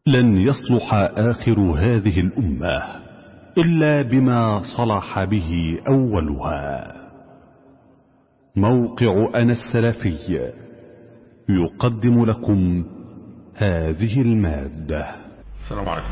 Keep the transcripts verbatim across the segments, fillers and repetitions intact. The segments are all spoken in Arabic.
لن يصلح آخر هذه الأمة إلا بما صلح به أولها. موقع أنا السلفي يقدم لكم هذه المادة. السلام عليكم.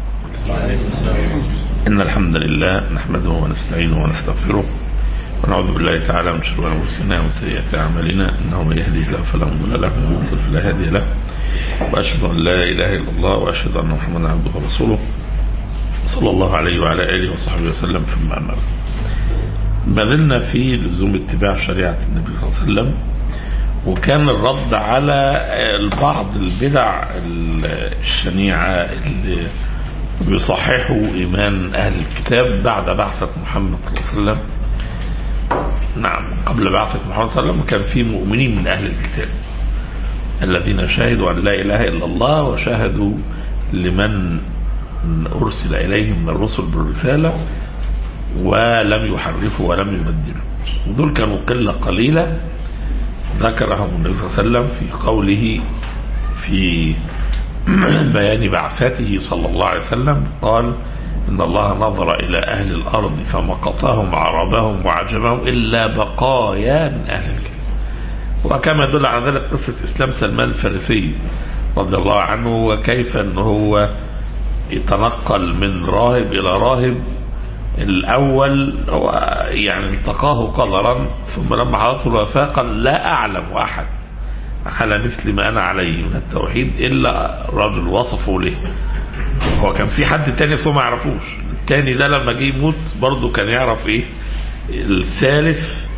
إن الحمد لله نحمده ونستعينه ونستغفره ونعوذ بالله تعالى من شرور أنفسنا ومن سيئات أعمالنا، إنه من يهده الله فلا مضل له ومن يضلل فلا هادي له، وأشهد أن لا إله إلا الله وأشهد أن محمدا عبده ورسوله صلى الله عليه وعلى آله وصحبه وسلم. ثم أما بعد، ما زلنا في لزوم اتباع شريعة النبي صلى الله عليه وسلم، وكان الرد على بعض البدع الشنيعة اللي بيصححوا إيمان أهل الكتاب بعد بعثة محمد صلى الله عليه وسلم. نعم، قبل بعثة محمد صلى الله عليه وسلم كان في مؤمنين من أهل الكتاب الذين شهدوا أن لا إله إلا الله وشهدوا لمن أرسل إليهم من الرسل بالرسالة ولم يحرفوا ولم يبدلوا، ودول كانوا قلة قليلة ذكرهم النبي صلى الله عليه وسلم في قوله في بيان بعثته صلى الله عليه وسلم. قال: إن الله نظر إلى أهل الأرض فمقطهم عربهم وعجمهم إلا بقايا من أهل الكتاب. وكما يدل على ذلك قصة إسلام سلمان الفارسي رضي الله عنه، وكيف أنه هو يتنقل من راهب إلى راهب. الأول هو يعني التقاه قدرا، ثم لما حضرته الوفاة قال: لا أعلم أحد على مثل ما أنا عليه من التوحيد إلا رجل وصفه له. هو كان في حد تاني بس ما يعرفوش. التاني ده لما جه يموت برضه كان يعرف إيه الثالث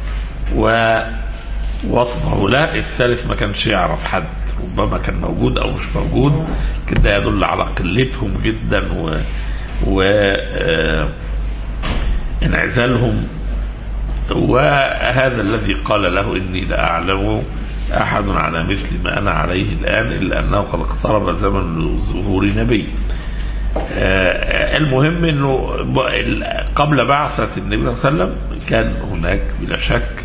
ووصفه لا، الثالث ما كانش يعرف حد، ربما كان موجود أو مش موجود. كده يدل على قلتهم جدا و, و... آه... انعزالهم. وهذا الذي قال له: إني لا أعلم أحد على مثل ما أنا عليه الآن إلا أنه قد اقترب زمن ظهور نبي. المهم أنه قبل بعثة النبي صلى الله عليه وسلم كان هناك بلا شك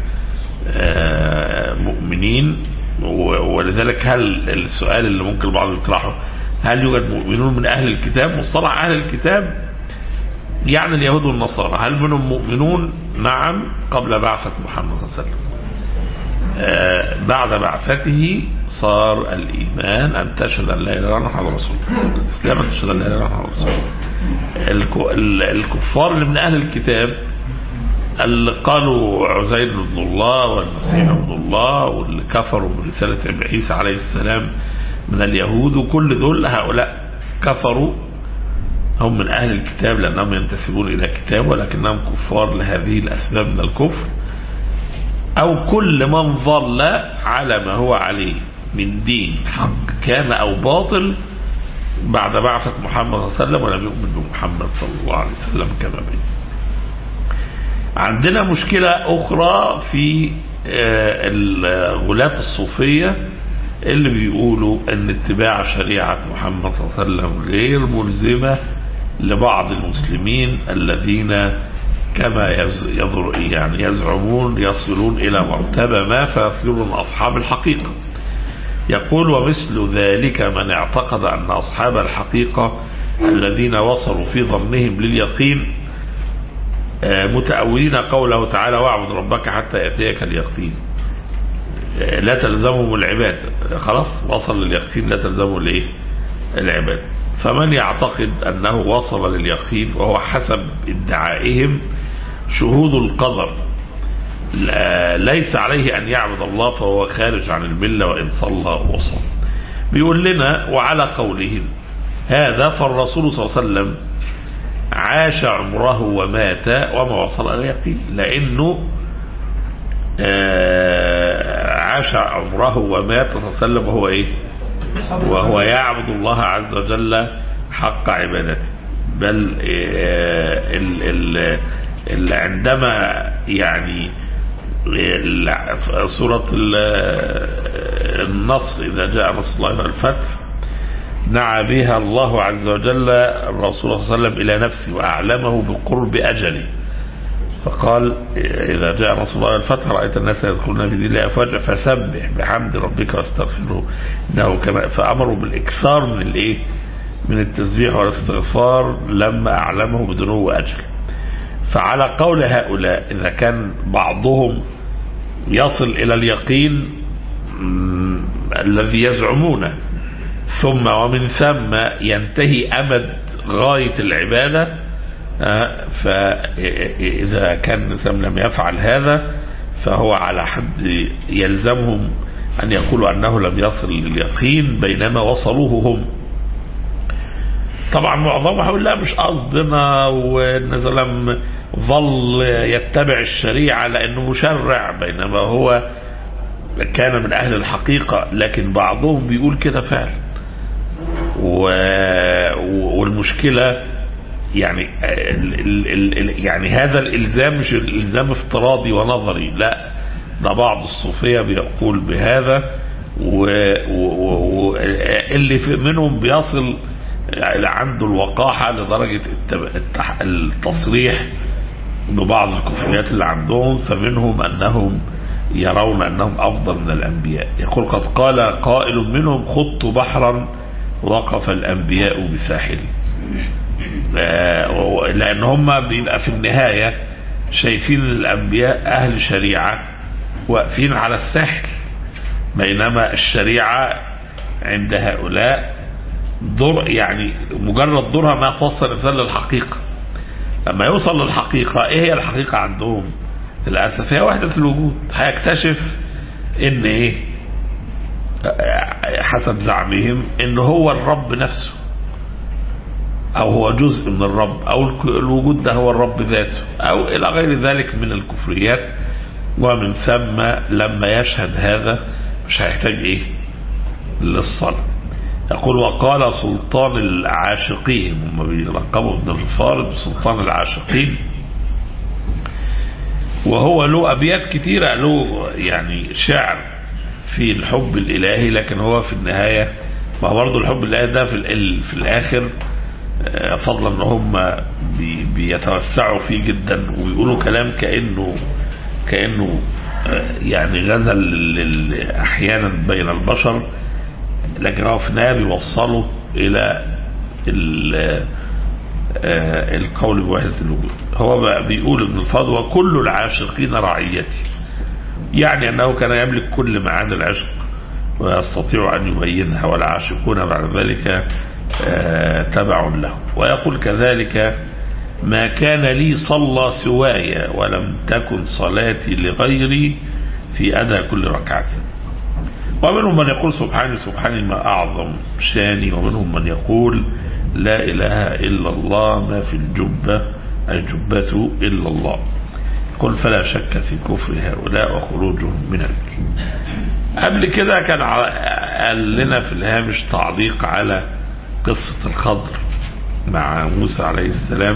مؤمنين، ولذلك هل السؤال اللي ممكن البعض يطرحه: هل يوجد مؤمنون من أهل الكتاب؟ مصطلح أهل الكتاب يعني اليهود والنصارى. هل منهم مؤمنون؟ نعم، قبل بعثة محمد صلى الله عليه وسلم. آه بعد بعثته صار الإيمان أن تشهد أن لا إله إلا الله محمد رسول الله، الإسلام أن تشهد أن لا إله إلا الله محمد رسول الله. الكفار اللي من أهل الكتاب اللي قالوا عزير ابن الله والمسيح ابن الله، واللي كفروا برسالة عيسى عليه السلام من اليهود، وكل دول هؤلاء كفروا، هم من أهل الكتاب لأنهم ينتسبون إلى كتاب، ولكنهم كفار لهذه الأسباب من الكفر. أو كل من ظل على ما هو عليه من دين حق كان أو باطل بعد بعثة محمد صلى الله عليه وسلم ولم يؤمن بمحمد صلى الله عليه وسلم كما بين. عندنا مشكلة أخرى في الغلاة الصوفية اللي بيقولوا أن اتباع شريعة محمد صلى الله عليه وسلم غير ملزمة لبعض المسلمين الذين كما يزر يعني يزعمون يصلون إلى مرتبة ما فيصيرون أصحاب الحقيقة. يقول: ومثل ذلك من اعتقد أن أصحاب الحقيقة الذين وصلوا في ظنهم لليقين متأولين قوله تعالى: واعبد ربك حتى يأتيك اليقين، لا تلزمهم العبادة. خلاص وصل لليقين، لا تلزمه الايه العبادة. فمن يعتقد أنه وصل لليقين وهو حسب ادعائهم شهود القدر ليس عليه أن يعبد الله فهو خارج عن الملة وإن صلى وصل. بيقول لنا: وعلى قولهم هذا فالرسول صلى الله عليه وسلم عاش عمره ومات وما وصل إلى اليقين، لأنه عاش عمره ومات صلى الله عليه وسلم وهو إيه؟ وهو يعبد الله عز وجل حق عبادته. بل اللي عندما يعني سورة النصر إذا جاء نصر الله والفتح نعى بها الله عز وجل الرسول صلى الله عليه وسلم إلى نفسه وأعلمه بقرب أجله، فقال: إذا جاء نصر الله والفتح رأيت الناس يدخلون في دين الله أفواجا فسبح بحمد ربك واستغفره إنه كما. فأمروا بالإكثار من الإيه من التسبيح والاستغفار لما أعلمه بدنو أجل. فعلى قول هؤلاء إذا كان بعضهم يصل إلى اليقين الذي يزعمونه ثم ومن ثم ينتهي أمد غاية العبادة، فإذا كان الإنسان لم يفعل هذا فهو على حد يلزمهم أن يقولوا أنه لم يصل لليقين بينما وصلوه هم. طبعا معظمهم يقول لا مش قصدنا، والناس لم ظل يتبع الشريعة لأنه مشرع بينما هو كان من أهل الحقيقة، لكن بعضهم بيقول كده فعلا. والمشكلة يعني يعني هذا الإلزام مش الإلزام افتراضي ونظري، لا ده بعض الصوفية بيقول بهذا، واللي منهم بيصل عنده الوقاحة لدرجة التصريح ببعض الكفريات اللي عندهم، فمنهم أنهم يرون أنهم أفضل من الأنبياء. يقول قد قال قائل منهم خضت بحرا وقف الأنبياء بساحل، لأن هم بيبقى في النهاية شايفين الأنبياء أهل شريعة واقفين على الساحل، بينما الشريعة عند هؤلاء دور، يعني مجرد دورها ما توصل الإنسان للحقيقة. لما يوصل للحقيقة، إيه هي الحقيقة عندهم؟ للأسف هي وحدة الوجود. هيكتشف إن إيه حسب زعمهم إن هو الرب نفسه، أو هو جزء من الرب، أو الوجود ده هو الرب ذاته، أو إلى غير ذلك من الكفريات. ومن ثم لما يشهد هذا مش هيحتاج إيه للصلاة. يقول وقال سلطان العاشقين، هم بيلقبوا ابن الفارض بسلطان العاشقين، وهو له أبيات كتيرة، له يعني شعر في الحب الإلهي، لكن هو في النهاية ما برضو الحب الإلهي ده في, في الآخر فضلا ان هم بيتوسعوا فيه جدا ويقولوا كلام كأنه كأنه يعني غزل احيانا بين البشر، لكن هو في النهاية بيوصلوا الى القول بوحدة الوجود. هو بيقول ابن الفضل وكل العاشقين رعيتي، يعني انه كان يملك كل معاني العشق ويستطيع ان يبينها، والعاشقون بعد ذلك تبع له. ويقول كذلك ما كان لي صلى سواي ولم تكن صلاتي لغيري في أداء كل ركعة. ومنهم من يقول سبحانه سبحانه ما أعظم شاني، ومنهم من يقول لا إله إلا الله ما في الجبة الجبة إلا الله. قل فلا شك في كفر هؤلاء وخروجهم من الدين. قبل كده كان قال لنا في الهامش تعليق على قصة الخضر مع موسى عليه السلام،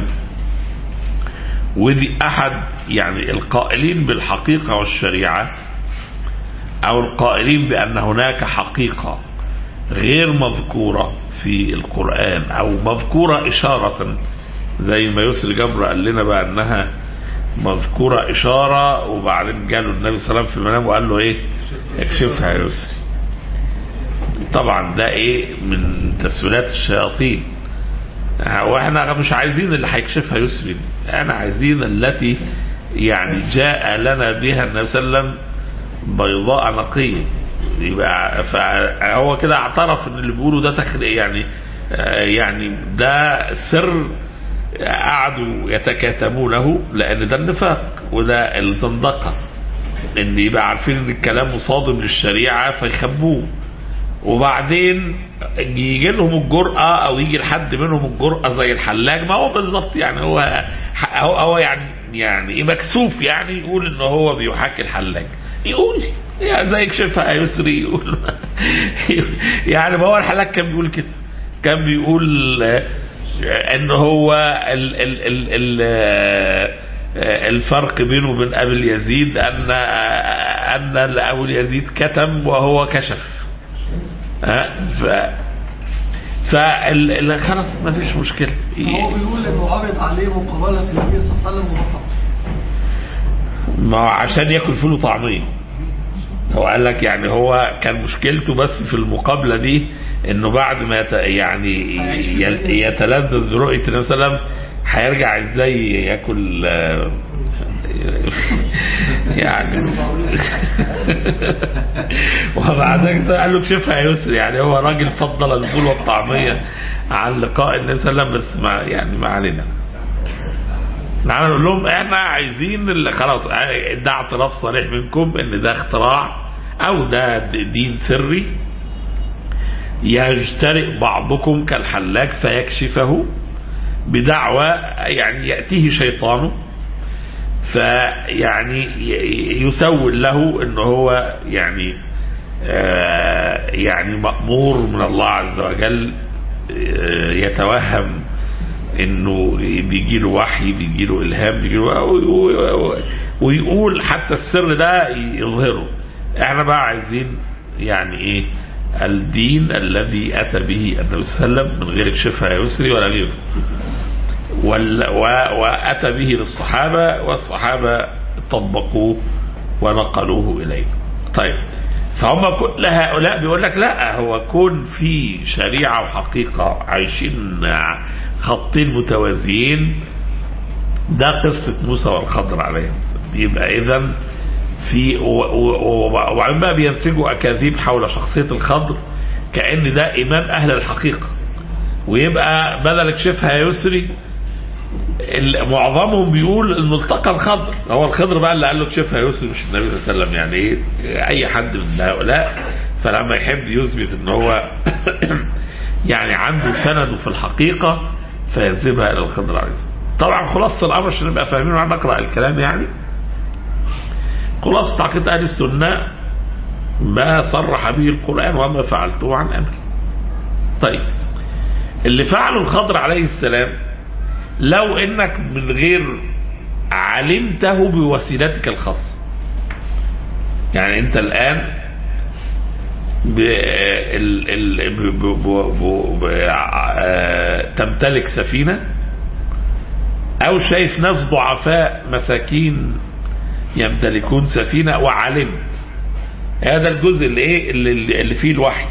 ودي أحد يعني القائلين بالحقيقة والشريعة، أو القائلين بأن هناك حقيقة غير مذكورة في القرآن أو مذكورة إشارة، زي ما يسر جبر قال لنا بأنها مذكورة إشارة، وبعدين جاله النبي صلى الله عليه وسلم في المنام وقال له إيه اكشفها يا يسري. طبعا ده ايه من تسويلات الشياطين، واحنا مش عايزين اللي هيكشفها يسري، احنا عايزين التي يعني جاء لنا بها النبي صلى الله عليه وسلم بيضاء نقية. يبقى فهو كده اعترف ان اللي بيقوله ده تخليق، يعني يعني ده سر قعدوا يتكاتمونه، لان ده النفاق وده الزندقة، ان يبقى عارفين ان الكلام مصادم للشريعة فيخبوه، وبعدين يجي لهم الجرأة او يجي لحد منهم الجرأة زي الحلاج، ما هو بالظبط يعني هو هو يعني يعني مكسوف يعني يقول ان هو بيحاكي الحلاج، يقول يعني زي كشفها يسري يقول يعني ما هو الحلاج كان بيقول كده، كان بيقول ان هو ال ال ال ال الفرق بينه وبين ابي يزيد ان ان ابو يزيد كتم وهو كشف. ف فال خلاص ما فيش مشكله. هو بيقول انه عرض عليه مقابله النبي صلى الله عليه وسلم ورفض، ما عشان ياكل فول وطعميه. هو قال لك يعني هو كان مشكلته بس في المقابله دي انه بعد ما يعني يتلذذ برؤية النبي صلى الله عليه وسلم هيرجع ازاي ياكل يعني وبعد ذلك قال له اكشفها يا يسري. يعني هو راجل فضل الفول والطعمية عن لقاء النبي صلى الله عليه وسلم، بس ما يعني ما علينا. نحن نقول لهم احنا عايزين اللي خلاص ده اعتراف صريح منكم ان ده اختراع او ده دين سري يجترئ بعضكم كالحلاق فيكشفه بدعوى يعني يأتيه شيطانه فيعني يسول له انه هو يعني آه يعني مأمور من الله عز وجل، آه يتوهم انه بيجي له وحي، بيجي له الهام، بيجي له ويقول حتى السر ده يظهره. احنا بقى عايزين يعني ايه الدين الذي اتى به النبي صلى الله عليه وسلم من غير كشفها يسري ولا غيره، واتى به للصحابه والصحابه طبقوه ونقلوه اليه. طيب فهم كل هؤلاء بيقول لك لا، هو كون في شريعه وحقيقه عايشين خطين متوازيين، ده قصه موسى والخضر عليهم. يبقى اذا في وبعدين بقى بينسجوا اكاذيب حول شخصيه الخضر كأن ده امام اهل الحقيقه، ويبقى بدل كشفها يسري معظمهم بيقول الملتقى الخضر هو الخضر بقى اللي قال له كشفها يسري مش النبي صلى الله عليه وسلم. يعني ايه اي حد من هؤلاء فلما يحب يثبت ان هو يعني عنده سنده في الحقيقه فينسبها الى الخضر عليه. طبعا خلاصه الامر عشان نبقى فاهمين ونقرا الكلام، يعني خلاصة عقيدة أهل السنة ما صرح به القرآن وما فعلته عن أمري. طيب اللي فعله الخضر عليه السلام لو إنك من غير علمته بوسيلتك الخاصة، يعني أنت الآن ب ال ال ب ب ب ب تمتلك سفينة أو شايف ناس ضعفاء مساكين يمتلكون سفينة وعلمت، هذا الجزء اللي ايه اللي, اللي فيه الوحي،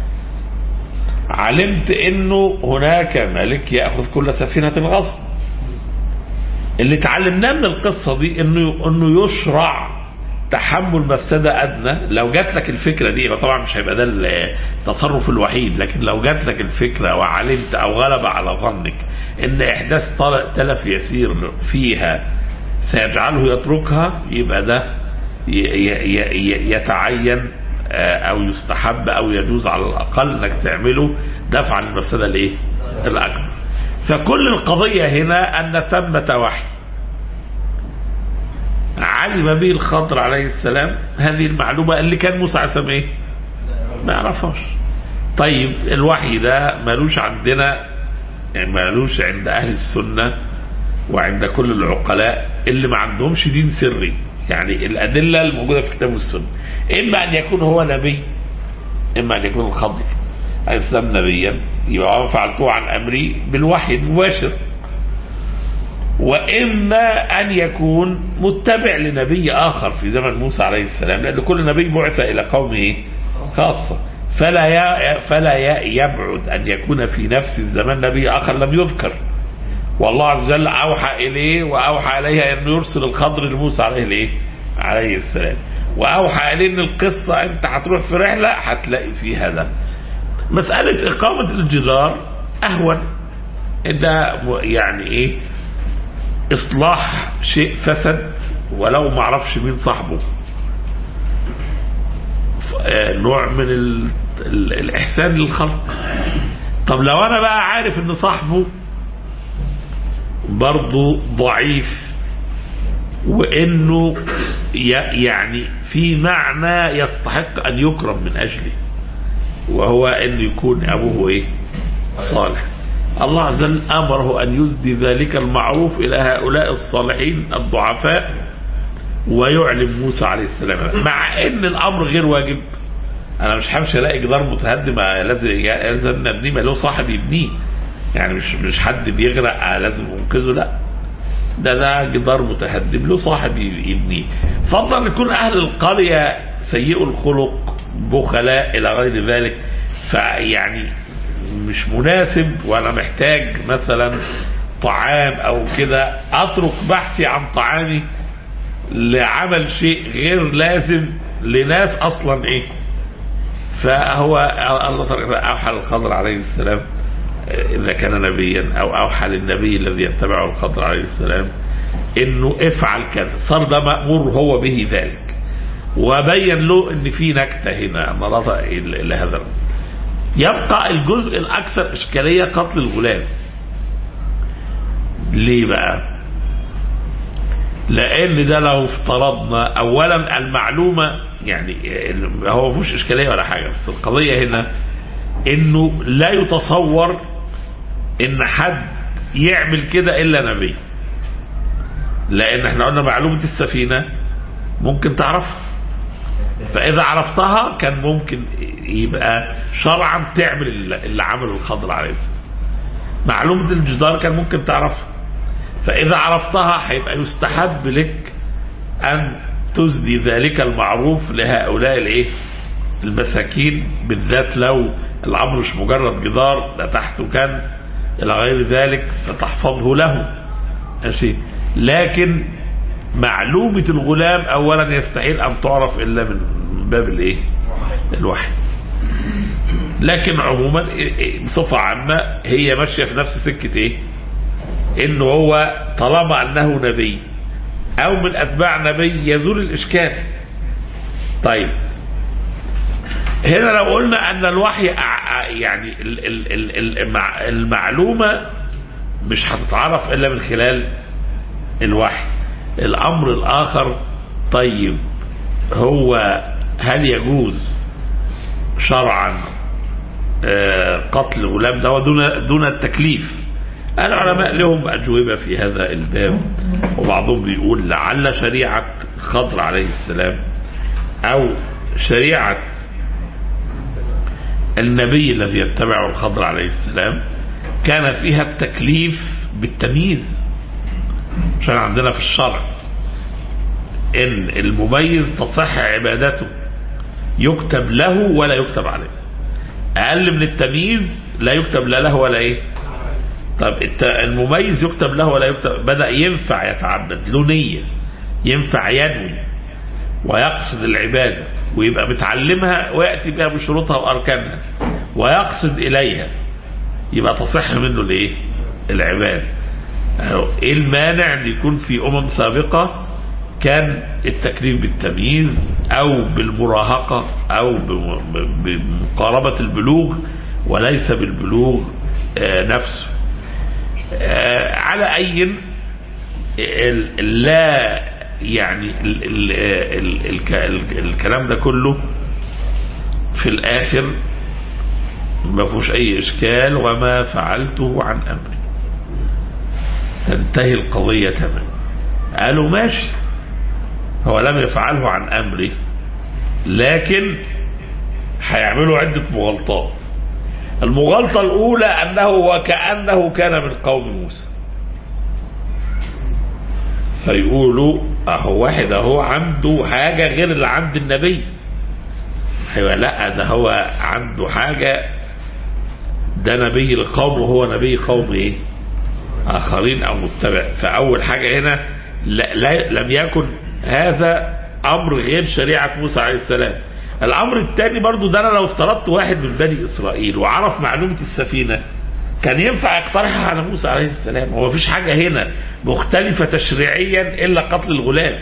علمت انه هناك ملك يأخذ كل سفينة غصب. اللي تعلمناه من القصة دي انه انه يشرع تحمل مفسدة ادنى. لو جات لك الفكرة دي طبعا مش هيبقى ده التصرف الوحيد، لكن لو جات لك الفكرة وعلمت او غلب على ظنك ان احداث تلف يسير فيها سيجعله يتركها، يبقى ده يتعين او يستحب او يجوز على الاقل انك تعمله دفعا للمفسده الايه الاكبر. فكل القضيه هنا ان ثمه وحي علم به الخضر عليه السلام هذه المعلومه اللي كان موسى عليه السلام ايه ما يعرفهاش. طيب الوحي ده مالوش عندنا، يعني مالوش عند اهل السنه وعند كل العقلاء اللي ما عندهمش دين سري. يعني الأدلة الموجودة في كتاب السنة إما أن يكون هو نبي، إما أن يكون الخضر الإسلام نبيا يبقى فعلته عن أمري بالوحي المباشر، وإما أن يكون متبع لنبي آخر في زمن موسى عليه السلام، لأن كل نبي بعث إلى قومه خاصة، فلا فلا يبعد أن يكون في نفس الزمان نبي آخر لم يذكر، والله عز وجل أوحى إليه وأوحى إليه أن يرسل الخضر لموسى عليه الإيه عليه السلام، وأوحى إليه أن القصة أنت هتروح في رحلة هتلاقي فيها ده. مسألة إقامة الجدار أهون، ده يعني إيه إصلاح شيء فسد ولو ما عرفش مين صاحبه، نوع من ال... ال... الإحسان للخلق. طب لو أنا بقى عارف أن صاحبه برضو ضعيف وانه يعني في معنى يستحق ان يكرم من اجله، وهو ان يكون ابوه ايه صالح، الله عز وجل امره ان يسدي ذلك المعروف الى هؤلاء الصالحين الضعفاء ويعلم موسى عليه السلام، مع ان الامر غير واجب. انا مش همشي الاقي جدار متهدم لازم لازم نبنيه، ما له صاحب يبنيه، يعني مش مش حد بيغرق لازم ينقذه، لا ده ده جدار متهدم له صاحب يبنيه. فضلا يكون اهل القريه سيئوا الخلق بخلاء الى غير ذلك، فيعني مش مناسب ولا محتاج مثلا طعام او كده اترك بحثي عن طعامي لعمل شيء غير لازم لناس اصلا ايه. فهو الله اوحى للخضر عليه السلام اذا كان نبيا او اوحى للنبي الذي يتبعه الخضر عليه السلام انه افعل كذا، صار ده مأمور هو به ذلك، وبين له ان في نكته هنا مرضى الى هذا. يبقى الجزء الاكثر اشكاليه قتل الغلام. ليه بقى؟ لان ده لو افترضنا اولا المعلومه يعني هو ما فيهوش اشكاليه ولا حاجه، بس القضيه هنا انه لا يتصور ان حد يعمل كده الا نبي، لان احنا قلنا معلومه السفينه ممكن تعرفها، فاذا عرفتها كان ممكن يبقى شرعا تعمل اللي عمله الخضر عليه السلام. معلومه الجدار كان ممكن تعرفها، فاذا عرفتها هيبقى يستحب لك ان تسدي ذلك المعروف لهؤلاء الايه المساكين، بالذات لو الامر مش مجرد جدار ده تحته كنز الى غير ذلك فتحفظه له ماشي. لكن معلومة الغلام اولا يستحيل ان تعرف الا من باب الايه الوحي. لكن عموما بصفة عامة هي ماشية في نفس سكة ايه، انه هو طالما انه نبي او من اتباع نبي يزول الاشكال. طيب هنا لو قلنا ان الوحي يعني المعلومة مش هتتعرف الا من خلال الوحي. الامر الاخر طيب هو هل يجوز شرعا قتل غلام ده دون دون التكليف؟ العلماء لهم اجوبه في هذا الباب، وبعضهم بيقول لعل شريعه خضر عليه السلام او شريعه النبي الذي يتبعه الخضر عليه السلام كان فيها التكليف بالتمييز، عشان عندنا في الشرع ان المميز تصح عبادته يكتب له ولا يكتب عليه، اقل من التمييز لا يكتب لا له ولا ايه. طب المميز يكتب له ولا يكتب، بدأ ينفع يتعبد له نية، ينفع ينوي ويقصد العبادة ويبقى متعلمها ويأتي بها بشروطها وأركانها ويقصد إليها، يبقى تصح منه الايه العبادة. ايه المانع ان يكون في امم سابقة كان التكليف بالتمييز او بالمراهقة او بمقاربة البلوغ وليس بالبلوغ نفسه. على اي لا يعني ال ال ال ال الكلام ده كله في الاخر ما فيهوش اي اشكال، وما فعلته عن امري تنتهي القضية تماما. قالوا ماشي هو لم يفعله عن امره، لكن هيعملوا عدة مغالطات. المغالطة الاولى انه وكأنه كان من قوم موسى، فيقولوا اهو واحد اهو عنده حاجة غير اللي عند النبي. ايوه لا ده هو عنده حاجة، ده نبي القوم وهو نبي قوم ايه اخرين او متبع. فاول حاجة هنا لا لا لم يكن هذا امر غير شريعة موسى عليه السلام. الامر الثاني برضو ده انا لو افترضت واحد من بني اسرائيل وعرف معلومة السفينة كان ينفع يقترحها على موسى عليه السلام. هو مفيش حاجة هنا مختلفة تشريعيا الا قتل الغلام،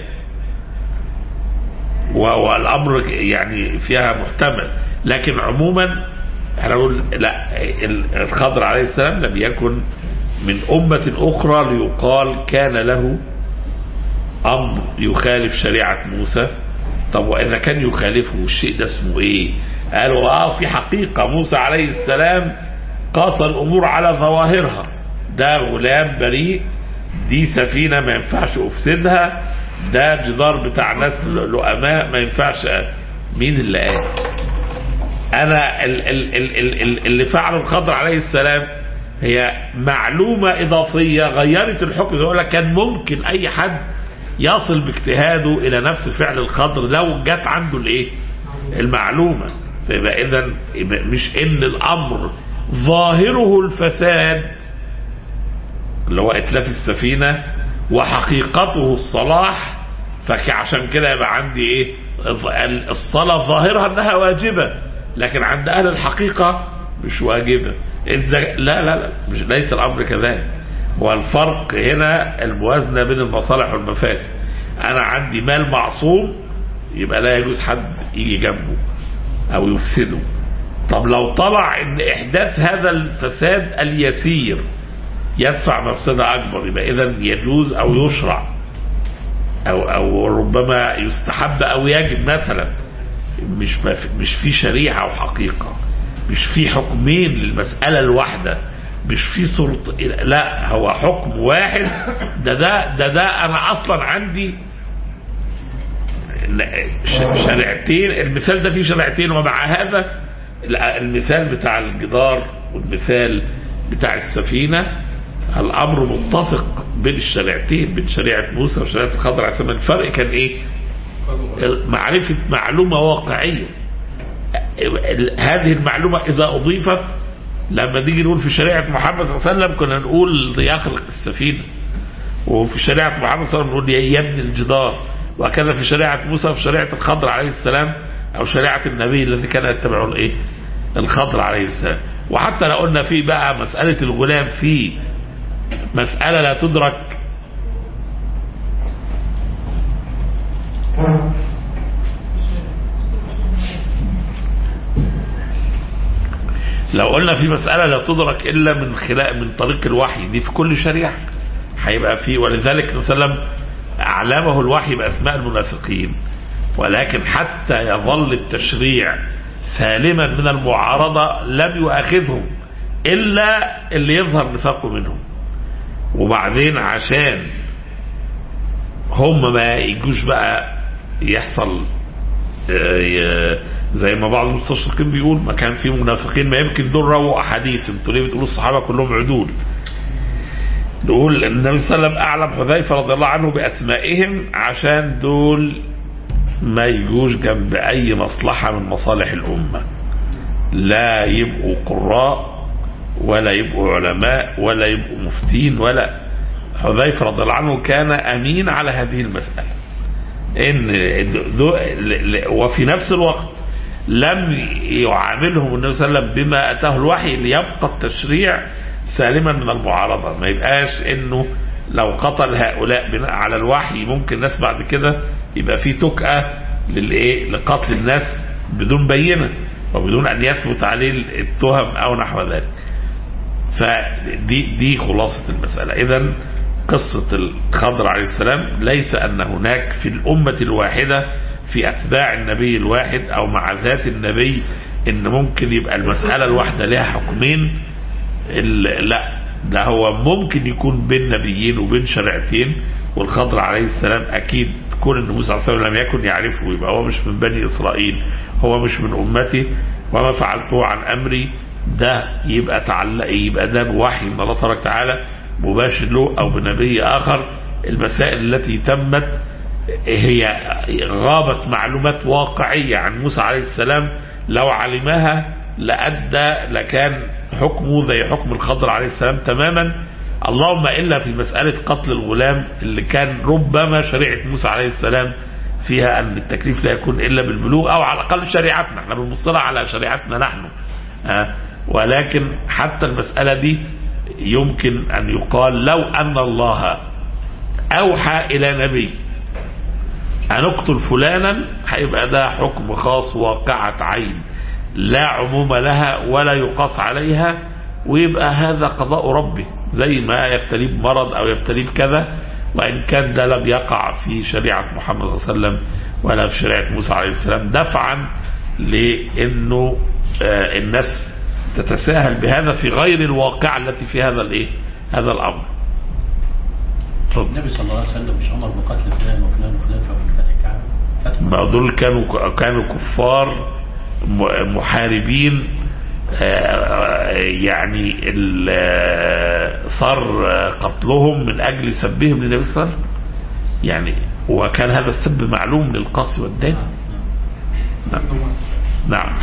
والامر يعني فيها محتمل. لكن عموما انا اقول لا، الخضر عليه السلام لم يكن من امة اخرى ليقال كان له امر يخالف شريعة موسى. طب واذا كان يخالفه الشيء ده اسمه ايه؟ قالوا اه في حقيقة موسى عليه السلام قاس الامور على ظواهرها، ده غلام بريء، دي سفينة ما ينفعش افسدها، ده جدار بتاع ناس لؤماء ما ينفعش. مين اللي قال؟ انا ال ال ال ال اللي فعله الخضر عليه السلام هي معلومة اضافية غيرت الحكم. زي ما لك كان ممكن اي حد يصل باجتهاده الى نفس فعل الخضر لو جت عنده الايه المعلومة. فيبقى إذا مش إن الأمر ظاهره الفساد اللي هو إتلاف السفينة وحقيقته الصلاح، فعشان كده يبقى عندي إيه الصلاة ظاهرها أنها واجبة لكن عند أهل الحقيقة مش واجبة. لا لا لا مش ليس الأمر كذلك. والفرق هنا الموازنة بين المصالح والمفاسد. أنا عندي مال معصوم يبقى لا يجوز حد يجي جنبه أو يفسده. طب لو طلع إن إحداث هذا الفساد اليسير يدفع مفسدة أكبر يبقى إذن يجوز أو يشرع أو أو ربما يستحب أو يجب مثلا. مش مش في شريعة وحقيقة، مش في حكمين للمسألة الواحدة، مش في سلطة، لا هو حكم واحد. ده ده ده ده أنا أصلا عندي شريعتين. المثال ده فيه شريعتين ومع هذا المثال بتاع الجدار والمثال بتاع السفينة الأمر متفق بين الشريعتين، بين شريعة موسى وشريعة الخضر عليه السلام. الفرق كان إيه؟ معرفة معلومة واقعية. هذه المعلومة إذا أضيفت لما نيجي نقول في شريعة محمد صلى الله عليه وسلم كنا نقول يخلق السفينة، وفي شريعة محمد صلى الله عليه وسلم نقول يبني الجدار، وكذا في شريعة موسى وفي شريعة الخضر عليه السلام أو شريعة النبي الذي كان يتبعه الإيه؟ الخضر عليه السلام. وحتى لو قلنا في بقى مسألة الغلام في مسألة لا تدرك لو قلنا في مسألة لا تدرك إلا من خلال من طريق الوحي، دي في كل شريعة هيبقى فيه. ولذلك صلى الله عليه وسلم أعلمه الوحي بأسماء المنافقين، ولكن حتى يظل التشريع سالما من المعارضة لم يؤاخذهم إلا اللي يظهر نفاقه منهم. وبعدين عشان هم ما يجوش بقى يحصل زي ما بعض المستشرقين بيقول ما كان في منافقين ما يمكن دول رووا أحاديث، انتوا ليه بتقولوا الصحابة كلهم عدول؟ نقول النبي صلى الله عليه وسلم أعلم حذيفة رضي الله عنه بأسمائهم عشان دول ما يجوش جنب أي مصلحة من مصالح الأمة، لا يبقوا قراء ولا يبقوا علماء ولا يبقوا مفتين. ولا حذيفة رضي الله عنه كان أمين على هذه المسألة. إن وفي نفس الوقت لم يعاملهم النبي صلى الله عليه وسلم بما أتاه الوحي ليبقى التشريع سالما من المعارضة. ما يبقاش إنه لو قتل هؤلاء بناء على الوحي ممكن الناس بعد كده يبقى في تكأة للإيه لقتل الناس بدون بينة وبدون أن يثبت عليه التهم أو نحو ذلك. فدي دي خلاصة المسألة. إذن قصة الخضر عليه السلام ليس أن هناك في الأمة الواحدة في أتباع النبي الواحد أو مع ذات النبي إن ممكن يبقى المسألة الواحدة لها حكمين. لا، ده هو ممكن يكون بين نبيين وبين شريعتين. والخضر عليه السلام أكيد كون أن موسى عليه السلام لم يكن يعرفه يبقى هو مش من بني إسرائيل، هو مش من أمتي، وما فعلته عن أمري ده يبقى تعلق يبقى ده بوحي من الله تبارك وتعالى مباشر له أو بنبي آخر. المسائل التي تمت هي غابت معلومات واقعية عن موسى عليه السلام، لو علمها لأدى لكان حكمه زي حكم الخضر عليه السلام تماما. اللهم إلا في مسألة قتل الغلام اللي كان ربما شريعة موسى عليه السلام فيها أن التكليف لا يكون إلا بالبلوغ أو على الأقل شريعتنا احنا بنبصلها على شريعتنا نحن. أه ولكن حتى المسألة دي يمكن أن يقال لو أن الله أوحى إلى نبي أن اقتل فلانا هيبقى ده حكم خاص واقعة عين لا عموم لها ولا يقاس عليها، ويبقى هذا قضاء ربي زي ما يبتلي بمرض أو يبتلي بكذا، وإن كان ده لم يقع في شريعة محمد صلى الله عليه وسلم ولا في شريعة موسى عليه السلام، دفعا لأنه آه الناس تتساهل بهذا في غير الواقع التي في هذا الايه هذا الامر. النبي صلى الله عليه وسلم مش امر بقتل فلان وفلان وفلان ففتح الكعبه. ما دول كانوا كانوا كفار محاربين، يعني صار قتلهم من اجل سبهم للنبي صلى الله عليه وسلم، يعني وكان هذا السب معلوم للقاصي والداني. نعم. نعم.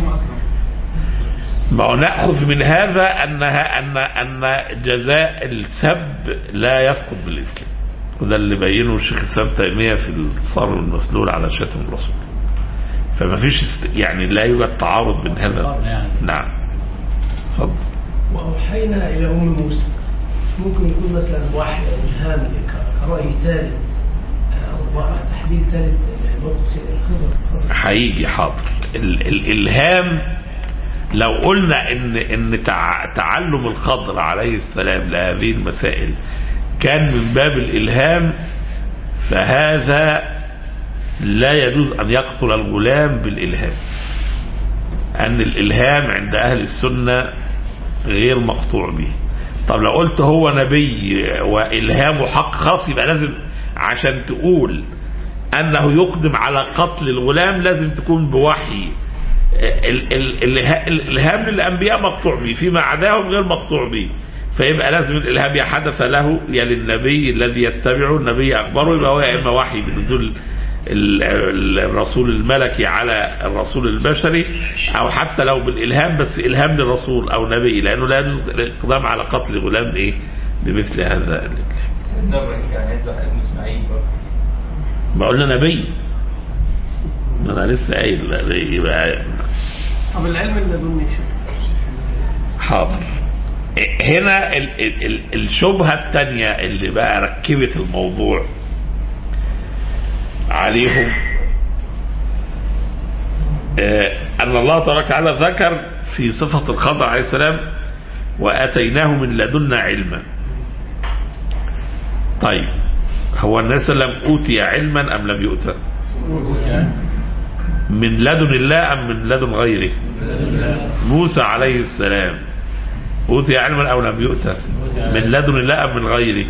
ما نأخذ من هذا أنها أن أن جزاء السب لا يسقط بالإسلام، وده اللي بينه الشيخ الإسلام تيمية في الصارم المسلول على شتم الرسول. فما فيش يعني لا يوجد تعارض بين هذا. نعم. اتفضل. وأوحينا إلى أم موسى، ممكن يكون مثلا وحي أو إلهام كرأي ثالث أو تحديد ثالث نقطة الخبر. هيجي حاضر. ال الإلهام لو قلنا إن إن تعلم الخضر عليه السلام لهذه المسائل كان من باب الإلهام، فهذا لا يجوز أن يقتل الغلام بالإلهام، أن الإلهام عند أهل السنة غير مقطوع به. طب لو قلت هو نبي وإلهامه حق خاص، يبقى لازم عشان تقول أنه يقدم على قتل الغلام لازم تكون بوحي. الإلهام للأنبياء مقطوع به، فيما عداهم غير مقطوع به، فيبقى لازم الإلهام يحدث له يا للنبي الذي يتبعه، النبي أخبره، يبقى هو إما وحي بنزول الرسول الملكي على الرسول البشري، أو حتى لو بالإلهام بس إلهام للرسول أو نبي، لأنه لا يجوز الإقدام على قتل غلام إيه بمثل هذا. ما قلنا نبي، ما أنا لسه قايل يبقى. طب العلم اللدني حاضر. هنا ال ال الشبهة الثانية اللي بقى ركبت الموضوع عليهم أن الله تبارك وتعالى ذكر في صفة الخضر عليه السلام وآتيناه من لدنا علما. طيب هو النبي صلى الله عليه وسلم أوتي علما أم لم يؤتى؟ من لدن الله أم من لدن غيره؟ موسى عليه السلام أوتي علما أو لم يؤتى؟ من لدن الله أم من غيره؟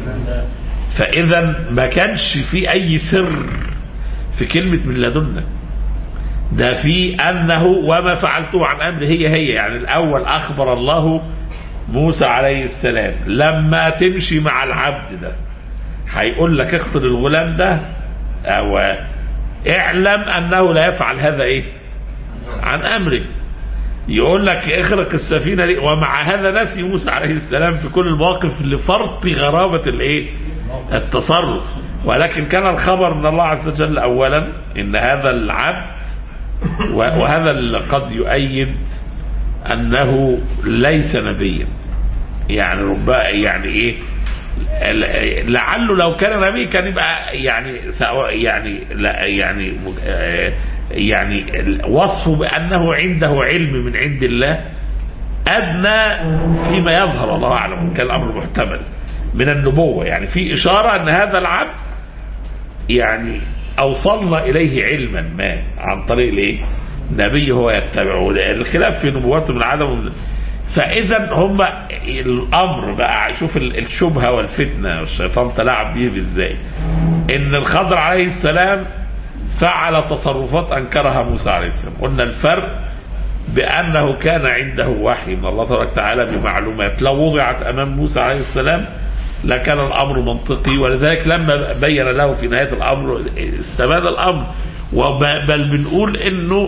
فإذا ما كانش في أي سر في كلمة من لدنا، ده في أنه وما فعلته عن أمر هي هي. يعني الأول أخبر الله موسى عليه السلام لما تمشي مع العبد ده هيقول لك اقتل الغلام ده، أو اعلم أنه لا يفعل هذا إيه عن أمره. يقول لك اخرق السفينة دي، ومع هذا نسي موسى عليه السلام في كل المواقف لفرط غرابة الايه التصرف. ولكن كان الخبر من الله عز وجل أولا إن هذا العبد، وهذا اللي قد يؤيد أنه ليس نبيا. يعني ربما يعني إيه لعله لو كان نبي كان يبقى يعني يعني لا يعني يعني وصفه بأنه عنده علم من عند الله أدنى فيما يظهر، الله أعلم، كان الأمر محتمل من النبوة. يعني في إشارة أن هذا العبد يعني أوصلنا إليه علما ما عن طريق الإيه نبي هو يتبعه، الخلاف في نبوته من عدم. فإذا هم الأمر بقى شوف الشبهة والفتنة والشيطان تلاعب به ازاي. إن الخضر عليه السلام فعل تصرفات أنكرها موسى عليه السلام. قلنا الفرق بأنه كان عنده وحي من الله تبارك وتعالى بمعلومات لو وضعت أمام موسى عليه السلام لكان الأمر منطقي، ولذلك لما بين له في نهاية الأمر استباد الأمر. بل بنقول إنه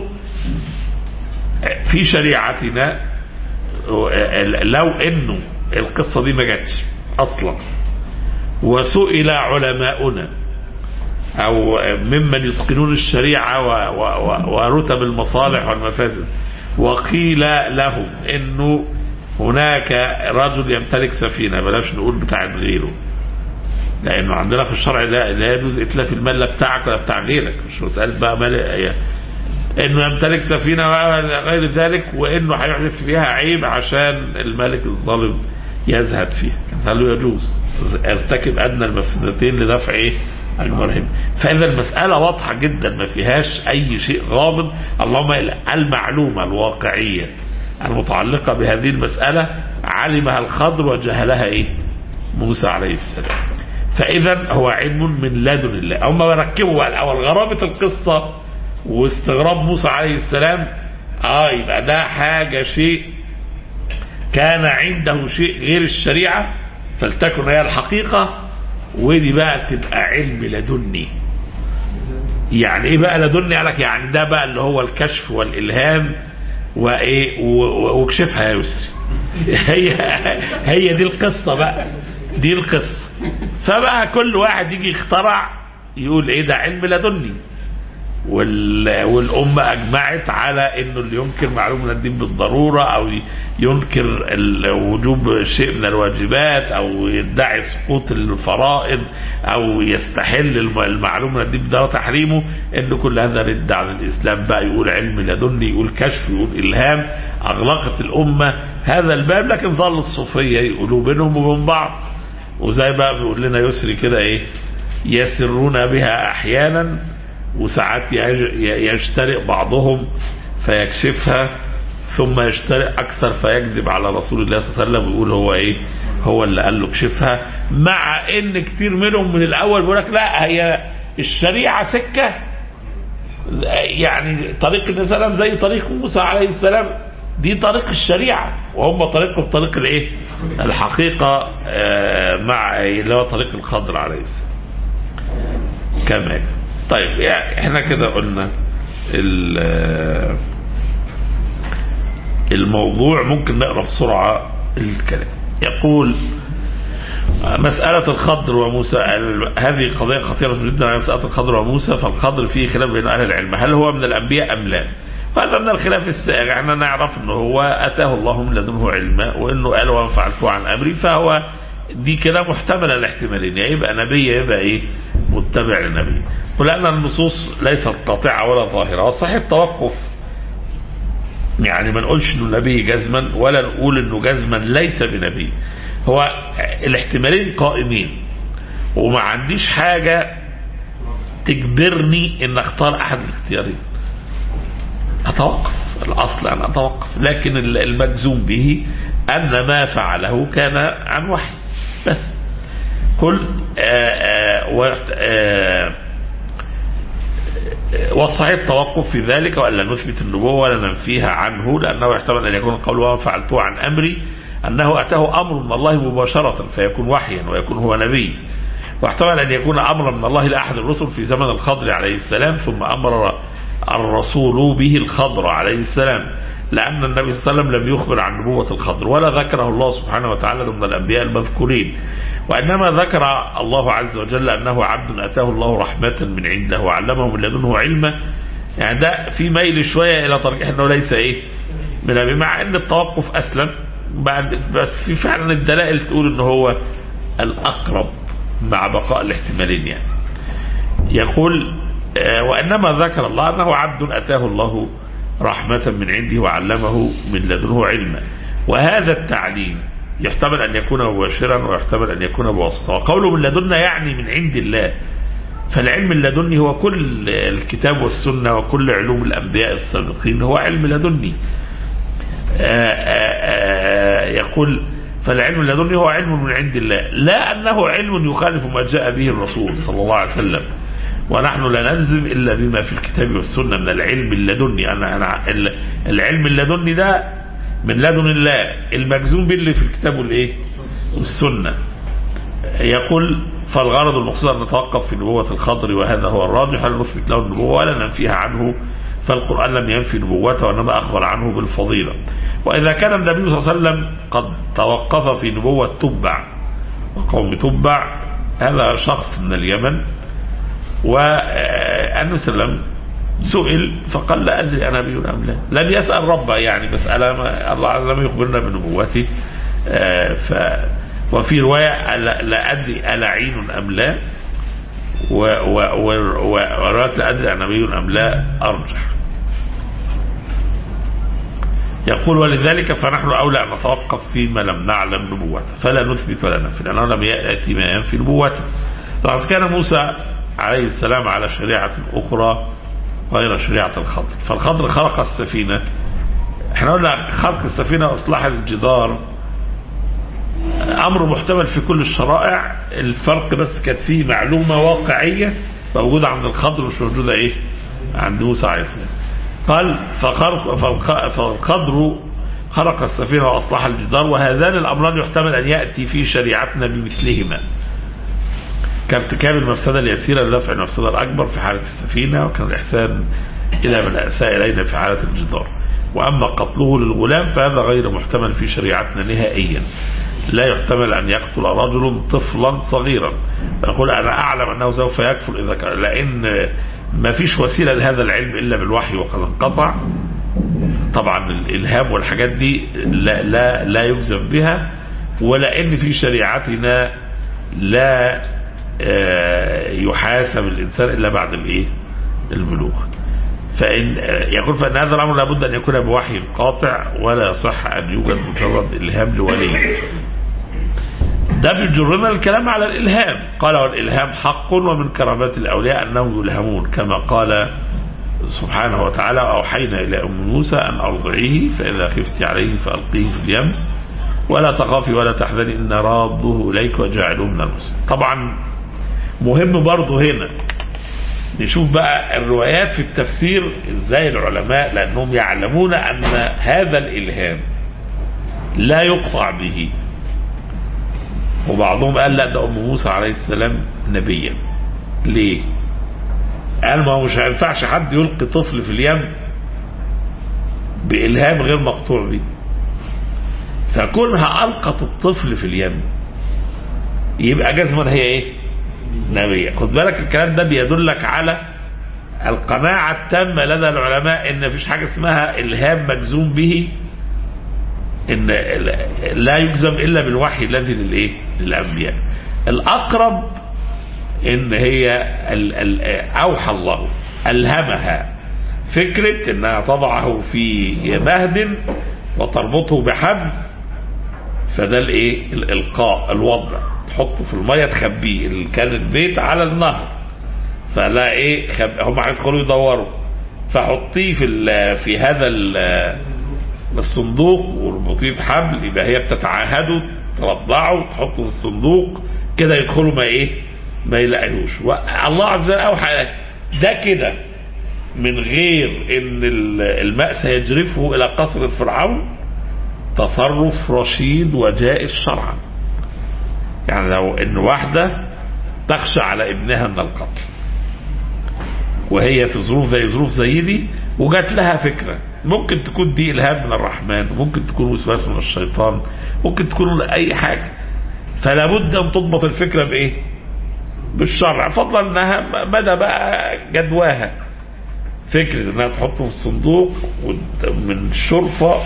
في شريعتنا لو إنه القصة دي ما جاتش أصلا وسئل علماؤنا أو ممن يتقنون الشريعة ورتب المصالح والمفاسد وقيل لهم إنه هناك رجل يمتلك سفينة، بلاش نقول بتاع غيره، لأنه عندنا في الشرع ده لا يجوز إتلاف المال لا بتاعك ولا بتاع غيرك، مش مسألة بقى مال يعني. إنه يمتلك سفينة وغير ذلك، وإنه هيحدث فيها عيب عشان الملك الظالم يزهد فيها، هل يجوز ارتكب أدنى المفسدتين لدفع إيه أكبرهم. فإذا المسألة واضحة جدا ما فيهاش أي شيء غامض. اللهم المعلومة الواقعية المتعلقة بهذه المسألة علمها الخضر وجهلها إيه موسى عليه السلام. فإذا هو علم من لدن الله. هم ركبوا الأول غرابة القصة واستغراب موسى عليه السلام، آه يبقى ده حاجة شيء كان عنده شيء غير الشريعة فلتكن هي الحقيقة، ودي بقى تبقى علم لدني. يعني ايه بقى لدني؟ قالك يعني ده بقى اللي هو الكشف والالهام وايه واكشفها يا يسري. هي هي دي القصه بقى، دي القصه. فبقى كل واحد يجي يخترع يقول ايه ده علم لدني، والأمة أجمعت على إنه اللي ينكر معلوم من الدين بالضرورة أو ينكر وجوب شيء من الواجبات أو يدعي سقوط الفرائض أو يستحل المعلوم من الدين بالضرورة تحريمه، إنه كل هذا رد على الإسلام. بقى يقول علم لدني، يقول كشف، يقول إلهام. أغلقت الأمة هذا الباب، لكن ظل الصوفية يقولوا بينهم وبين بعض. وزي بقى بيقول لنا يسري كده إيه، يسرون بها أحيانا وساعات يجترئ بعضهم فيكشفها، ثم يجترئ أكثر فيكذب على رسول الله صلى الله عليه وسلم ويقول هو إيه، هو اللي قال له كشفها. مع إن كتير منهم من الأول بيقول لك لا، هي الشريعة سكة، يعني طريق النبي صلى الله عليه وسلم زي طريق موسى عليه السلام، دي طريق الشريعة، وهم طريقهم طريق الإيه، الحقيقة، مع اللي هو طريق الخضر عليه السلام كمان. طيب يعني احنا كده قلنا الموضوع، ممكن نقرأ بسرعة الكلام. يقول مسألة الخضر وموسى، هذه قضية خطيرة جدا. مسألة الخضر وموسى، فالخضر فيه خلاف بين أهل العلم، هل هو من الأنبياء أم لا؟ فهذا من الخلاف السائغ. احنا نعرف انه هو أتاه الله من لدنه علما، وانه قال وما فعلته عن أمري، فهو دي كده محتملة الاحتمالين، يا يبقى نبي يبقى ايه، متبع للنبي. ولأن النصوص ليست قاطعة ولا ظاهرة. صحيح التوقف، يعني ما نقولش انه نبي جزما ولا نقول انه جزما ليس بنبي، هو الاحتمالين قائمين، وما عنديش حاجة تجبرني ان اختار احد الاختيارين. اتوقف، الاصل ان اتوقف، لكن المجزوم به ان ما فعله كان عن وحي بس. قل والصحيح التوقف في ذلك، وأن لا نثبت النبوة ولا ننفيها عنه، لأنه يحتمل أن يكون القول وما فعلته عن أمري أنه أتاه أمر من الله مباشرة فيكون وحيا ويكون هو نبي، واحتمل أن يكون أمرا من الله لأحد الرسل في زمن الخضر عليه السلام ثم أمر الرسول به الخضر عليه السلام، لأن النبي صلى الله عليه وسلم لم يخبر عن نبوة الخضر ولا ذكره الله سبحانه وتعالى ضمن الأنبياء المذكورين، وإنما ذكر الله عز وجل أنه عبد أتاه الله رحمة من عنده وعلمه من لدنه علما. يعني ده في ميل شوية إلى ترجيح أنه ليس إيه من أبي، مع أن التوقف أسلم بعد، بس في فعلا الدلائل تقول أنه هو الأقرب مع بقاء الاحتمالين. يعني يقول وإنما ذكر الله أنه عبد أتاه الله رحمة من عنده وعلمه من لدنه علما، وهذا التعليم يحتمل أن يكون مباشرا ويحتمل أن يكون بواسطة. وقوله من لدنا يعني من عند الله، فالعلم اللدني هو كل الكتاب والسنة وكل علوم الأنبياء السابقين هو علم لدني. آآ آآ يقول فالعلم اللدني هو علم من عند الله، لا أنه علم يخالف ما جاء به الرسول صلى الله عليه وسلم، ونحن لا نلزم إلا بما في الكتاب والسنة من العلم اللدني. أنا أنا العلم اللدني ده من لدن الله، المجزوم باللي في الكتاب والإيه والسنة. يقول فالغرض المقصود أن نتوقف في نبوة الخضر، وهذا هو الراجح، لا نثبت له النبوة ولا ننفيها عنه، فالقرآن لم ينفي نبوته وإنما أخبر عنه بالفضيلة. وإذا كان النبي صلى الله عليه وسلم قد توقف في نبوة تبع وقوم تبع، هذا شخص من اليمن، والنبي صلى الله عليه وسلم سئل فقال لا أدري أنا نبي أم لا، لم يسأل ربه، يعني مسألة الله لم يخبرنا بنبوته. ف وفي رواية لا أدري ألعين أم لا، ورواية لا أدري أنا نبي أم لا أرجح. يقول ولذلك فنحن أولى أن نتوقف فيما لم نعلم نبوته، فلا نثبت ولا ننفي، لأنه لم يأتي ما ينفي نبوته. لقد كان موسى عليه السلام على شريعة أخرى غير شريعة الخضر، فالخضر خلق السفينة، احنا قلنا خلق السفينة وإصلاح الجدار أمر محتمل في كل الشرائع، الفرق بس كانت فيه معلومة واقعية موجودة عند الخضر مش موجودة إيه عند موسى عليه السلام. قال فالخضر خلق السفينة وأصلاح الجدار، وهذان الأمران يحتمل أن يأتي في شريعتنا بمثلهما. كارتكاب المفسدة اليسيرة لدفع المفسدة الأكبر في حالة السفينة، وكان الإحسان إلى من أساء إلينا في حالة الجدار. وأما قتله للغلام فهذا غير محتمل في شريعتنا نهائيا. لا يحتمل أن يقتل رجل طفلا صغيرا يقول أنا أعلم أنه سوف يكفل إذا كان، لأن ما فيش وسيلة لهذا العلم إلا بالوحي وقد انقطع. طبعا الإلهام والحاجات دي لا, لا, لا يجزم بها، ولأن في شريعتنا لا يحاسب الإنسان إلا بعد الإيه البلوغ. فإن يقول فإن هذا الأمر لابد أن يكون بوحي قاطع، ولا يصح أن يوجد مجرد إلهام لولي. ده بيجرنا الكلام على الإلهام. قال والإلهام حق، ومن كرامات الأولياء أنهم يلهمون، كما قال سبحانه وتعالى أوحينا إلى أم موسى أن أرضعيه فإذا خفت عليه فألقيه في اليم ولا تخافي ولا تحزني إن رادوه إليك وجاعلوه من المرسلين. طبعا مهم برضه هنا نشوف بقى الروايات في التفسير ازاي العلماء، لأنهم يعلمون أن هذا الإلهام لا يقطع به. وبعضهم قال لا ده أم موسى عليه السلام نبيا. ليه؟ قال ما هو مش هينفعش حد يلقي طفل في اليم بإلهام غير مقطوع به، فكونها ألقت الطفل في اليم يبقى جزما هي ايه؟ نبية. خد بالك الكلام ده بيدلك على القناعة التامة لدى العلماء ان مفيش حاجة اسمها إلهام مجزوم به، ان لا يجزم الا بالوحي الذي للايه؟ للأنبياء. الأقرب ان هي أوحى الله ألهمها فكرة انها تضعه في مهد وتربطه بحبل، فده الايه؟ الإلقاء، الوضع، تحطه في المية تخبيه. كان البيت على النهر فلا ايه خب... هم هيدخلوا يدوروا، فحطيه في ال... في هذا ال... الصندوق وربطيه بحبل، يبقى هي بتتعاهده ترضعه تحطه في الصندوق كده يدخلوا ما ايه ما يلاقيهوش. الله عز وجل اوحى ده كده من غير ان الماء سيجرفه الى قصر فرعون، تصرف رشيد وجائز شرعا. يعني لو ان واحدة تخشى على ابنها من القتل وهي في ظروف زي ظروف زي دي وجات لها فكرة، ممكن تكون دي إلهام من الرحمن، ممكن تكون وسواس من الشيطان، ممكن تكون أي حاجة، فلا بد أن تضبط الفكرة بإيه؟ بالشرع، فضلا أنها مدى بقى جدواها. فكرة أنها تحطه في الصندوق ومن الشرفة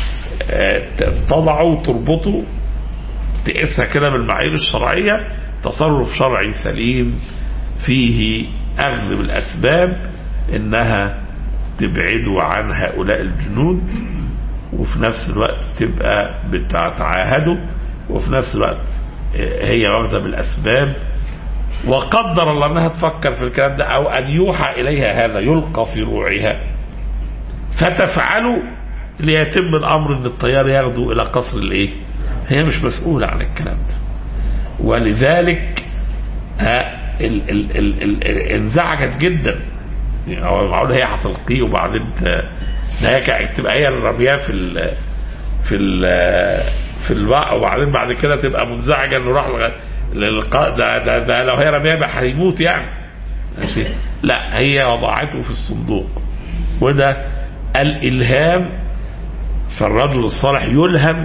تضعه وتربطه تقيسها كده بالمعايير الشرعية، تصرف شرعي سليم فيه أغلب الأسباب إنها تبعدوا عن هؤلاء الجنود، وفي نفس الوقت تبقى بتعاهدوا، وفي نفس الوقت هي واخدة بالأسباب، وقدر الله أنها تفكر في الكلام ده أو أن يوحى إليها هذا يلقى في روعها فتفعلوا ليتم الأمر أن الطيار ياخدوا إلى قصر الإيه؟ هي مش مسؤولة عن الكلام ده. ولذلك ال ال ال ال انزعجت جدا، يعني معقول هي هتلقيه وبعدين هي تبقى هي الرمياه في ال في ال في البحر، وبعدين بعد كده تبقى منزعجه انه راح للقاء ده, ده, ده لو هي رمياه بقى هيموت يعني. ماشي، لا هي وضعته في الصندوق. وده الالهام، فالرجل الصالح يلهم،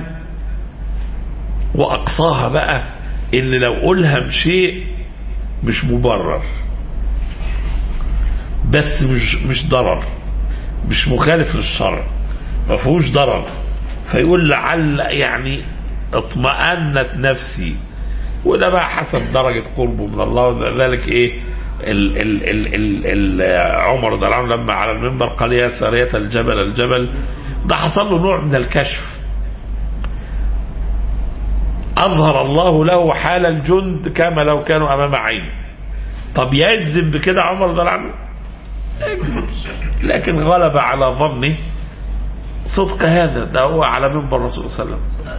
واقصاها بقى ان لو الهم شيء مش مبرر بس مش مش ضرر، مش مخالف للشرع، ما فيهوش ضرر، فيقول لعل يعني اطمأنت نفسي، وده بقى حسب درجة قربه من الله. وذلك ايه ال ال ال ال ال عمر رضي الله عنه لما على المنبر قال يا سارية الجبل الجبل، ده حصل له نوع من الكشف، أظهر الله له حال الجند كما لو كانوا أمام عينه. طب يجزم بكده عمر رضي الله عنه؟ لكن غلب على ظنه صدق هذا، ده هو على منبر الرسول صلى الله عليه وسلم.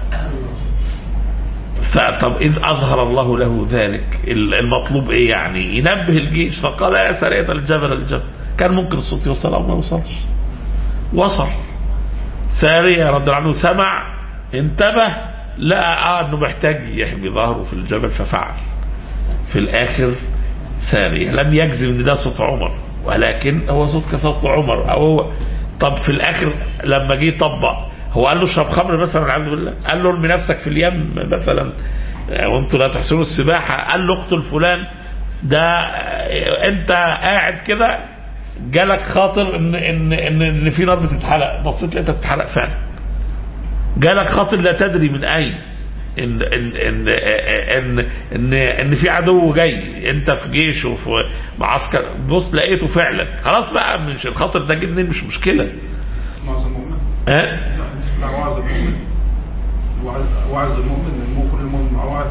فطب إذ أظهر الله له ذلك المطلوب إيه؟ يعني ينبه الجيش، فقال يا سارية الجبل الجبل. كان ممكن الصوت يوصل أو ما يوصلش، وصل. سارية رضي الله عنه سمع، انتبه، لقى آه انه محتاج يحمي ظهره في الجبل ففعل. في الآخر ثانية لم يجزم ان ده صوت عمر، ولكن هو صوت كصوت عمر. أو هو طب في الآخر لما جه يطبق هو قال له اشرب خمر مثلا الحمد لله، قال له ارمي نفسك في اليم مثلا وانتوا لا تحسنوا السباحة، قال له اقتل فلان. ده انت قاعد كده جالك خاطر ان ان ان, إن في نار بتتحرق، بصيت لقيتها بتتحرق فعلا. جالك خاطر لا تدري من اين ان ان ان ان ان, إن في عدو جاي، انت في جيش وفي معسكر، بص لقيته فعلا، خلاص بقى مش الخاطر ده جه منين، مش مشكله. وعظ المؤمن ها اه وعظ المؤمن وعظ المؤمن ان كل المؤمن مع وعد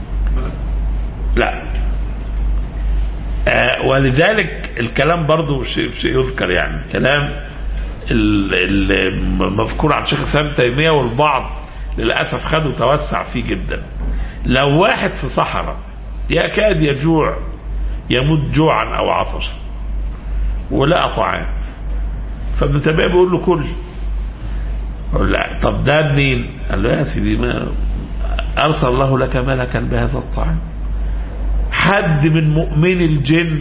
لا. آه ولذلك الكلام برضو شيء شيء يذكر، يعني كلام المذكور عن شيخ الإسلام ابن تيمية، والبعض للأسف خدوا توسع فيه جدا. لو واحد في صحراء يكاد يجوع يموت جوعا أو عطشا ولا طعام، فابن تيمية بيقول له كل، لا طب ده منين؟ قال له يا سيدي ما أرسل الله لك ملكا بهذا الطعام. حد من مؤمن الجن،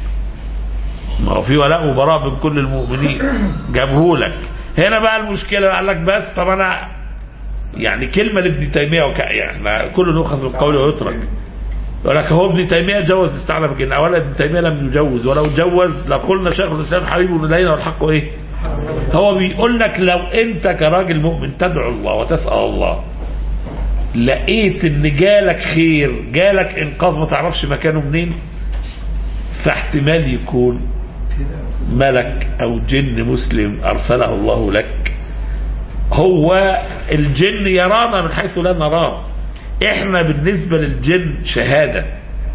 ما هو في ولاء وبراء من كل المؤمنين، جابه لك. هنا بقى المشكلة، قال لك بس طب أنا يعني كلمة لابن تيمية وك... يعني كل نؤخذ بالقول ويترك. يقول لك هو ابن تيمية جوز استعلم الجن، أولا ابن تيمية لم يجوز، ولو جوز لقلنا شيخ الإسلام حبيب إلينا والحق إيه. هو بيقول لك لو أنت كراجل مؤمن تدعو الله وتسأل الله، لقيت ان جالك خير، جالك انقاذ ما تعرفش مكانه منين، فاحتمال يكون ملك او جن مسلم ارسله الله لك. هو الجن يرانا من حيث لا نراه، احنا بالنسبة للجن شهادة،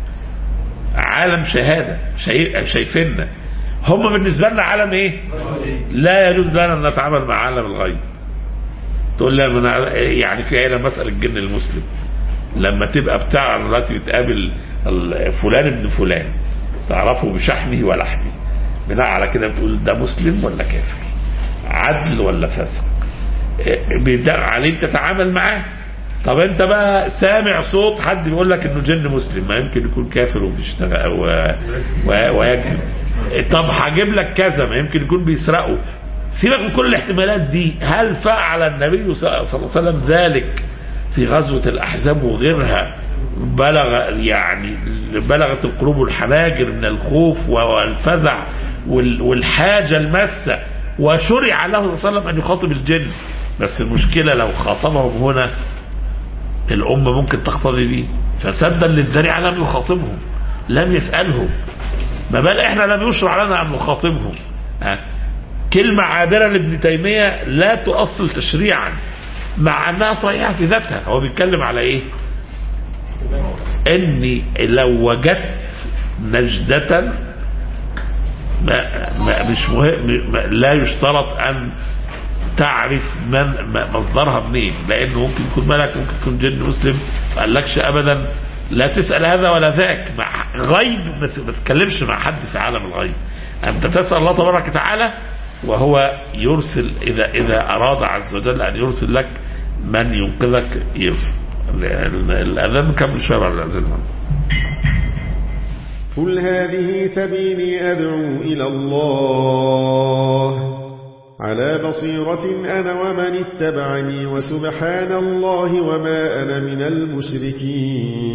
عالم شهادة، شايفيننا. هم بالنسبة لنا عالم ايه؟ لا يجوز لنا ان نتعامل مع عالم الغيب. تقول لي أنا يعني في عيلة مسألة الجن المسلم، لما تبقى بتاع دلوقتي بتقابل فلان ابن فلان تعرفه بشحمه ولحمه، بناء على كده بتقول ده مسلم ولا كافر، عدل ولا فاسق، بيدق عليه تتعامل معاه. طب انت بقى سامع صوت حد بيقول لك انه جن مسلم، ما يمكن يكون كافر وبيشتغل ويكذب. طب هجيب لك كذا، ما يمكن يكون بيسرقوا. سيبك من كل الاحتمالات دي. هل فعل النبي صلى الله عليه وسلم ذلك في غزوة الأحزاب وغيرها؟ بلغ يعني بلغت القلوب الحناجر من الخوف والفزع والحاجة الماسة، وشرع له صلى الله عليه وسلم أن يخاطب الجن. بس المشكلة لو خاطبهم هنا الأمة ممكن تقتضي به، فسدا للذريعة لم يخاطبهم، لم يسألهم، ما بال احنا لم يشرع لنا أن نخاطبهم. ها كلمة عابرة لابن تيمية لا تؤصل تشريعا، مع أنها صحيحة في ذاتها. هو بيتكلم على إيه؟ إني لو وجدت نجدة ما ما مش مهم، ما لا يشترط أن تعرف من مصدرها منين، لأنه ممكن يكون ملك، ممكن يكون جن مسلم. ما قالكش أبدا لا تسأل هذا ولا ذاك. مع غيب ما تتكلمش مع حد في عالم الغيب، أنت تسأل الله تبارك وتعالى، وهو يرسل إذا إذا أراد عز وجل أن يرسل لك من ينقذك يرسل. الأذان كم شهر على الأذان؟ قل هذه سبيلي أدعو إلى الله على بصيرة أنا ومن اتبعني، وسبحان الله وما أنا من المشركين.